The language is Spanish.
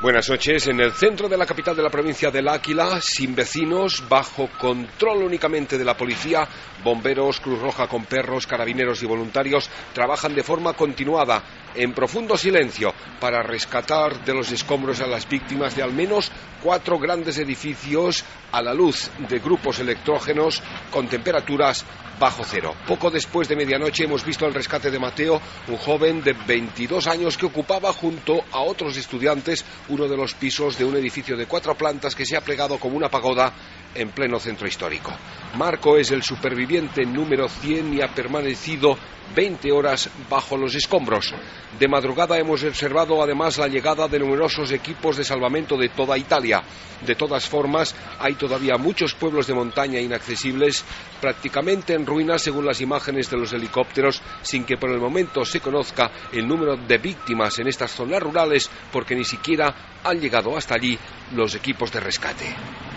Buenas noches. En el centro de la capital de la provincia del Áquila, sin vecinos, bajo control únicamente de la policía, bomberos, Cruz Roja con perros, carabineros y voluntarios trabajan de forma continuada, en profundo silencio, para rescatar de los escombros a las víctimas de al menos 4 grandes edificios a la luz de grupos electrógenos con temperaturas bajo cero. Poco después de medianoche hemos visto el rescate de Mateo, un joven de 22 años que ocupaba junto a otros estudiantes uno de los pisos de un edificio de 4 plantas que se ha plegado como una pagoda en pleno centro histórico. Marco es el superviviente número 100 y ha permanecido 20 horas bajo los escombros. De madrugada hemos observado además la llegada de numerosos equipos de salvamento de toda Italia. De todas formas, hay todavía muchos pueblos de montaña inaccesibles, prácticamente en ruinas según las imágenes de los helicópteros, sin que por el momento se conozca el número de víctimas en estas zonas rurales, porque ni siquiera han llegado hasta allí los equipos de rescate.